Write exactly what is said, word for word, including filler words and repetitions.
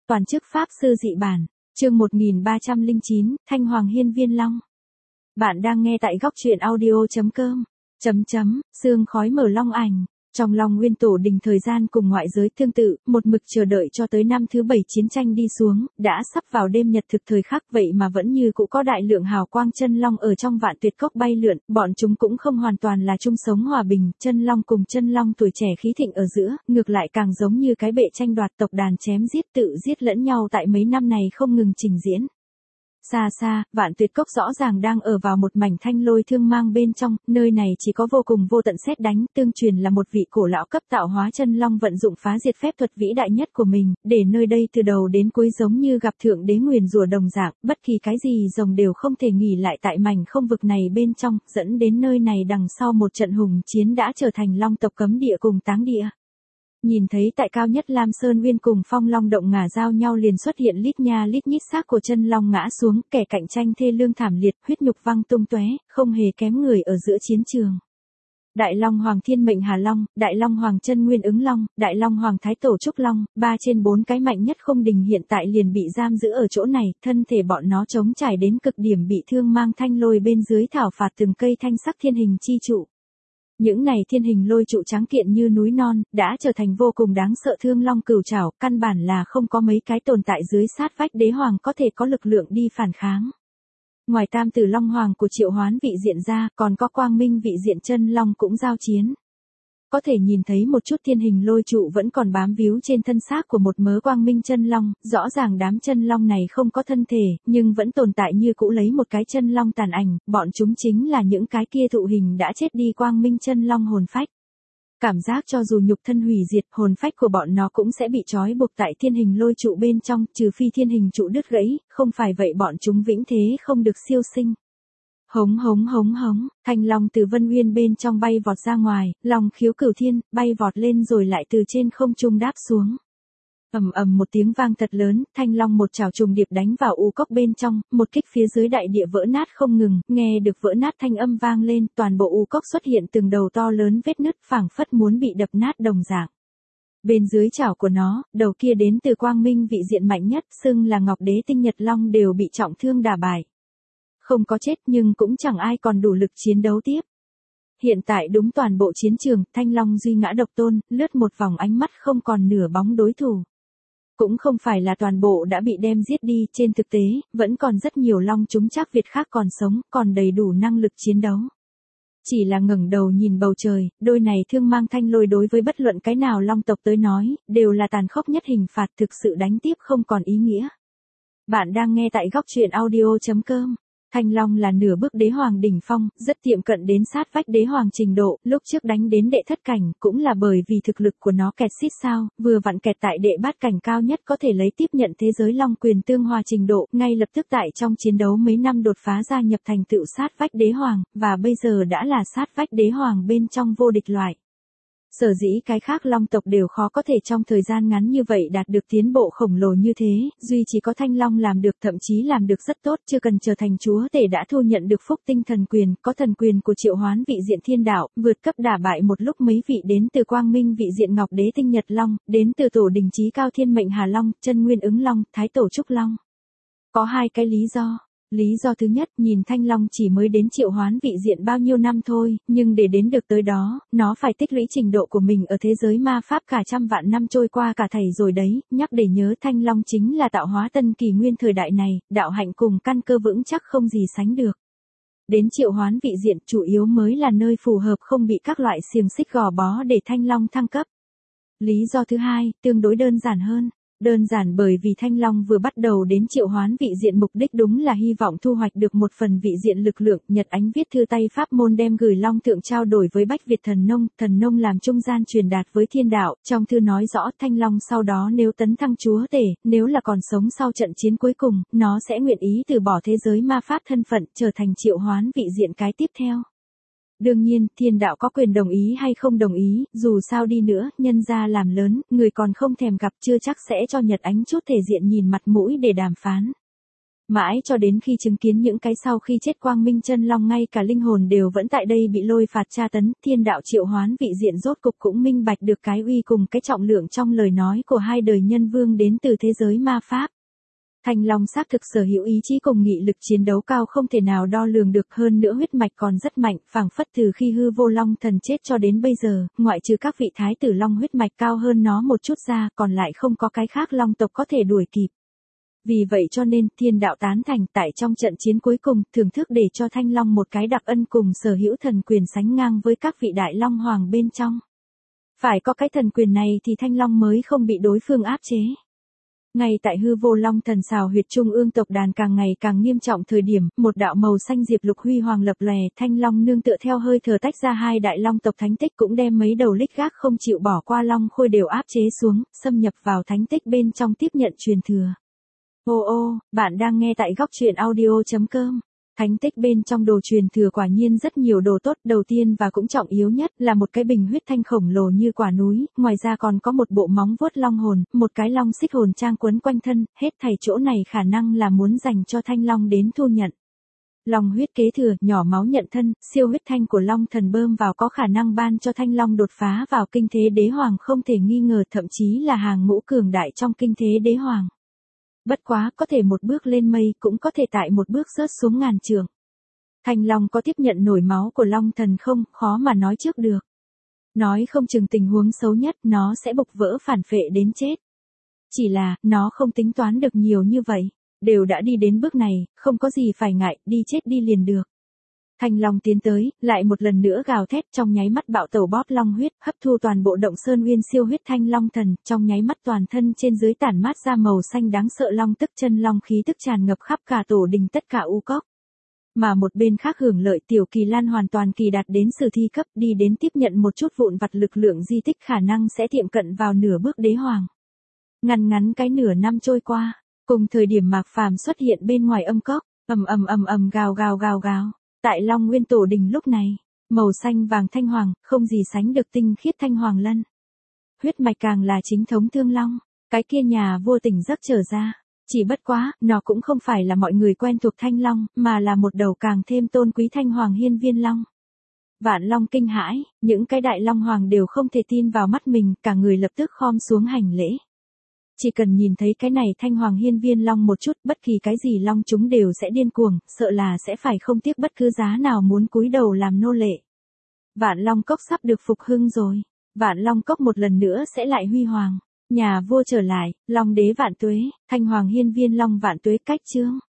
toàn chức pháp sư dị bản, chương một nghìn ba trăm lẻ chín, Thanh Hoàng Hiên Viên Long. Bạn đang nghe tại góc truyện audio chấm com. Chấm chấm, sương khói mở long ảnh. Trong Long Nguyên Tổ Đình thời gian cùng ngoại giới tương tự, một mực chờ đợi cho tới năm thứ bảy chiến tranh đi xuống, đã sắp vào đêm nhật thực thời khắc vậy mà vẫn như cũ có đại lượng hào quang chân long ở trong vạn tuyệt cốc bay lượn, bọn chúng cũng không hoàn toàn là chung sống hòa bình, chân long cùng chân long tuổi trẻ khí thịnh ở giữa, ngược lại càng giống như cái bệ tranh đoạt tộc đàn chém giết tự giết lẫn nhau tại mấy năm này không ngừng trình diễn. Xa xa, vạn tuyệt cốc rõ ràng đang ở vào một mảnh thanh lôi thương mang bên trong, nơi này chỉ có vô cùng vô tận sét đánh, tương truyền là một vị cổ lão cấp tạo hóa chân long vận dụng phá diệt phép thuật vĩ đại nhất của mình, để nơi đây từ đầu đến cuối giống như gặp thượng đế nguyền rủa đồng dạng, bất kỳ cái gì rồng đều không thể nghỉ lại tại mảnh không vực này bên trong, dẫn đến nơi này đằng sau một trận hùng chiến đã trở thành long tộc cấm địa cùng táng địa. Nhìn thấy tại cao nhất Lam Sơn Nguyên cùng Phong Long động ngả giao nhau liền xuất hiện lít nha lít nhít xác của chân long ngã xuống, kẻ cạnh tranh thê lương thảm liệt, huyết nhục văng tung tóe, không hề kém người ở giữa chiến trường. Đại Long Hoàng Thiên Mệnh Hà Long, Đại Long Hoàng Chân Nguyên Ứng Long, Đại Long Hoàng Thái Tổ Trúc Long, ba trên bốn cái mạnh nhất không đình hiện tại liền bị giam giữ ở chỗ này, thân thể bọn nó chống trải đến cực điểm bị thương mang thanh lôi bên dưới thảo phạt từng cây thanh sắc thiên hình chi trụ. Những này thiên hình lôi trụ trắng kiện như núi non, đã trở thành vô cùng đáng sợ thương long cửu trảo, căn bản là không có mấy cái tồn tại dưới sát vách đế hoàng có thể có lực lượng đi phản kháng. Ngoài tam tử long hoàng của Triệu Hoán vị diện ra, còn có quang minh vị diện chân long cũng giao chiến. Có thể nhìn thấy một chút thiên hình lôi trụ vẫn còn bám víu trên thân xác của một mớ quang minh chân long, rõ ràng đám chân long này không có thân thể, nhưng vẫn tồn tại như cũ lấy một cái chân long tàn ảnh, bọn chúng chính là những cái kia thụ hình đã chết đi quang minh chân long hồn phách. Cảm giác cho dù nhục thân hủy diệt, hồn phách của bọn nó cũng sẽ bị trói buộc tại thiên hình lôi trụ bên trong, trừ phi thiên hình trụ đứt gãy, không phải vậy bọn chúng vĩnh thế không được siêu sinh. Hống hống hống hống, thanh long từ vân uyên bên trong bay vọt ra ngoài, long khiếu cửu thiên, bay vọt lên rồi lại từ trên không trung đáp xuống. Ầm ầm một tiếng vang thật lớn, thanh long một chảo trùng điệp đánh vào u cốc bên trong, một kích phía dưới đại địa vỡ nát không ngừng, nghe được vỡ nát thanh âm vang lên, toàn bộ u cốc xuất hiện từng đầu to lớn vết nứt phảng phất muốn bị đập nát đồng dạng. Bên dưới chảo của nó, đầu kia đến từ quang minh vị diện mạnh nhất, xưng là Ngọc Đế Tinh Nhật Long đều bị trọng thương đả bại. Không có chết nhưng cũng chẳng ai còn đủ lực chiến đấu tiếp. Hiện tại đúng toàn bộ chiến trường, Thanh Long duy ngã độc tôn, lướt một vòng ánh mắt không còn nửa bóng đối thủ. Cũng không phải là toàn bộ đã bị đem giết đi, trên thực tế, vẫn còn rất nhiều long chúng chắc Việt khác còn sống, còn đầy đủ năng lực chiến đấu. Chỉ là ngẩng đầu nhìn bầu trời, đôi này thương mang thanh lôi đối với bất luận cái nào long tộc tới nói, đều là tàn khốc nhất hình phạt thực sự đánh tiếp không còn ý nghĩa. Bạn đang nghe tại góc truyện audio chấm com. Thanh Long là nửa bước đế hoàng đỉnh phong, rất tiệm cận đến sát vách đế hoàng trình độ, lúc trước đánh đến đệ thất cảnh, cũng là bởi vì thực lực của nó kẹt xít sao, vừa vặn kẹt tại đệ bát cảnh cao nhất có thể lấy tiếp nhận thế giới long quyền tương hòa trình độ, ngay lập tức tại trong chiến đấu mấy năm đột phá gia nhập thành tựu sát vách đế hoàng, và bây giờ đã là sát vách đế hoàng bên trong vô địch loại. Sở dĩ cái khác long tộc đều khó có thể trong thời gian ngắn như vậy đạt được tiến bộ khổng lồ như thế, duy chỉ có Thanh Long làm được, thậm chí làm được rất tốt, chưa cần trở thành chúa tể đã thu nhận được phúc tinh thần quyền, có thần quyền của Triệu Hoán vị diện thiên đạo, vượt cấp đả bại một lúc mấy vị đến từ quang minh vị diện Ngọc Đế Tinh Nhật Long, đến từ tổ đình chí cao Thiên Mệnh Hà Long, Chân Nguyên Ứng Long, Thái Tổ Trúc Long. Có hai cái lý do. Lý do thứ nhất, nhìn Thanh Long chỉ mới đến Triệu Hoán vị diện bao nhiêu năm thôi, nhưng để đến được tới đó, nó phải tích lũy trình độ của mình ở thế giới ma pháp cả trăm vạn năm trôi qua cả thảy rồi đấy, nhắc để nhớ Thanh Long chính là tạo hóa tân kỷ nguyên thời đại này, đạo hạnh cùng căn cơ vững chắc không gì sánh được. Đến Triệu Hoán vị diện chủ yếu mới là nơi phù hợp không bị các loại xiềng xích gò bó để Thanh Long thăng cấp. Lý do thứ hai, tương đối đơn giản hơn. Đơn giản bởi vì Thanh Long vừa bắt đầu đến Triệu Hoán vị diện mục đích đúng là hy vọng thu hoạch được một phần vị diện lực lượng, Nhật Ánh viết thư tay pháp môn đem gửi Long Thượng trao đổi với Bách Việt Thần Nông, Thần Nông làm trung gian truyền đạt với thiên đạo, trong thư nói rõ Thanh Long sau đó nếu tấn thăng chúa tể, nếu là còn sống sau trận chiến cuối cùng, nó sẽ nguyện ý từ bỏ thế giới ma pháp thân phận, trở thành Triệu Hoán vị diện cái tiếp theo. Đương nhiên, thiên đạo có quyền đồng ý hay không đồng ý, dù sao đi nữa, nhân gia làm lớn, người còn không thèm gặp chưa chắc sẽ cho Nhật Ánh chút thể diện nhìn mặt mũi để đàm phán. Mãi cho đến khi chứng kiến những cái sau khi chết quang minh chân long ngay cả linh hồn đều vẫn tại đây bị lôi phạt tra tấn, thiên đạo triệu hoán vị diện rốt cục cũng minh bạch được cái uy cùng cái trọng lượng trong lời nói của hai đời nhân vương đến từ thế giới ma pháp. Thanh long xác thực sở hữu ý chí cùng nghị lực chiến đấu cao không thể nào đo lường được, hơn nữa huyết mạch còn rất mạnh, phảng phất từ khi hư vô long thần chết cho đến bây giờ, ngoại trừ các vị thái tử long huyết mạch cao hơn nó một chút ra, còn lại không có cái khác long tộc có thể đuổi kịp. Vì vậy cho nên thiên đạo tán thành tại trong trận chiến cuối cùng, thưởng thức để cho Thanh Long một cái đặc ân cùng sở hữu thần quyền sánh ngang với các vị đại long hoàng bên trong. Phải có cái thần quyền này thì Thanh Long mới không bị đối phương áp chế. Ngay tại hư vô long thần xào huyệt trung ương tộc đàn càng ngày càng nghiêm trọng thời điểm, một đạo màu xanh diệp lục huy hoàng lập lòe, Thanh Long nương tựa theo hơi thở tách ra hai đại long tộc thánh tích cũng đem mấy đầu lích gác không chịu bỏ qua long khôi đều áp chế xuống, xâm nhập vào thánh tích bên trong tiếp nhận truyền thừa. Ô ô, bạn đang nghe tại góc truyện audio chấm com. Thánh tích bên trong đồ truyền thừa quả nhiên rất nhiều đồ tốt, đầu tiên và cũng trọng yếu nhất là một cái bình huyết thanh khổng lồ như quả núi, ngoài ra còn có một bộ móng vuốt long hồn, một cái long xích hồn trang quấn quanh thân, hết thảy chỗ này khả năng là muốn dành cho Thanh Long đến thu nhận. Long huyết kế thừa, nhỏ máu nhận thân, siêu huyết thanh của long thần bơm vào có khả năng ban cho Thanh Long đột phá vào kinh thế đế hoàng không thể nghi ngờ, thậm chí là hàng ngũ cường đại trong kinh thế đế hoàng. Bất quá, có thể một bước lên mây, cũng có thể tại một bước rớt xuống ngàn trượng. Thanh Long có tiếp nhận nổi máu của long thần không, khó mà nói trước được. Nói không chừng tình huống xấu nhất, nó sẽ bộc vỡ phản phệ đến chết. Chỉ là, nó không tính toán được nhiều như vậy. Đều đã đi đến bước này, không có gì phải ngại, đi chết đi liền được. Thanh Long tiến tới, lại một lần nữa gào thét, trong nháy mắt bạo tẩu bóp long huyết, hấp thu toàn bộ động sơn uyên siêu huyết thanh long thần, trong nháy mắt toàn thân trên dưới tản mát ra màu xanh đáng sợ long tức chân long khí tức tràn ngập khắp cả tổ đình tất cả u cốc. Mà một bên khác hưởng lợi Tiểu Kỳ Lan hoàn toàn kỳ đạt đến sử thi cấp, đi đến tiếp nhận một chút vụn vặt lực lượng di tích khả năng sẽ tiệm cận vào nửa bước đế hoàng. Ngắn ngắn cái nửa năm trôi qua, cùng thời điểm Mạc Phàm xuất hiện bên ngoài âm cốc, ầm ầm ầm ầm gào gào gào gào. Tại Long Nguyên Tổ Đình lúc này, màu xanh vàng thanh hoàng, không gì sánh được tinh khiết thanh hoàng lân. Huyết mạch càng là chính thống thương long, cái kia nhà vua tỉnh giấc trở ra. Chỉ bất quá, nó cũng không phải là mọi người quen thuộc thanh long, mà là một đầu càng thêm tôn quý thanh hoàng hiên viên long. Vạn long kinh hãi, những cái đại long hoàng đều không thể tin vào mắt mình, cả người lập tức khom xuống hành lễ. Chỉ cần nhìn thấy cái này thanh hoàng hiên viên long một chút, bất kỳ cái gì long chúng đều sẽ điên cuồng, sợ là sẽ phải không tiếc bất cứ giá nào muốn cúi đầu làm nô lệ. Vạn long cốc sắp được phục hưng rồi, vạn long cốc một lần nữa sẽ lại huy hoàng. Nhà vua trở lại, long đế vạn tuế, thanh hoàng hiên viên long vạn tuế cách chương.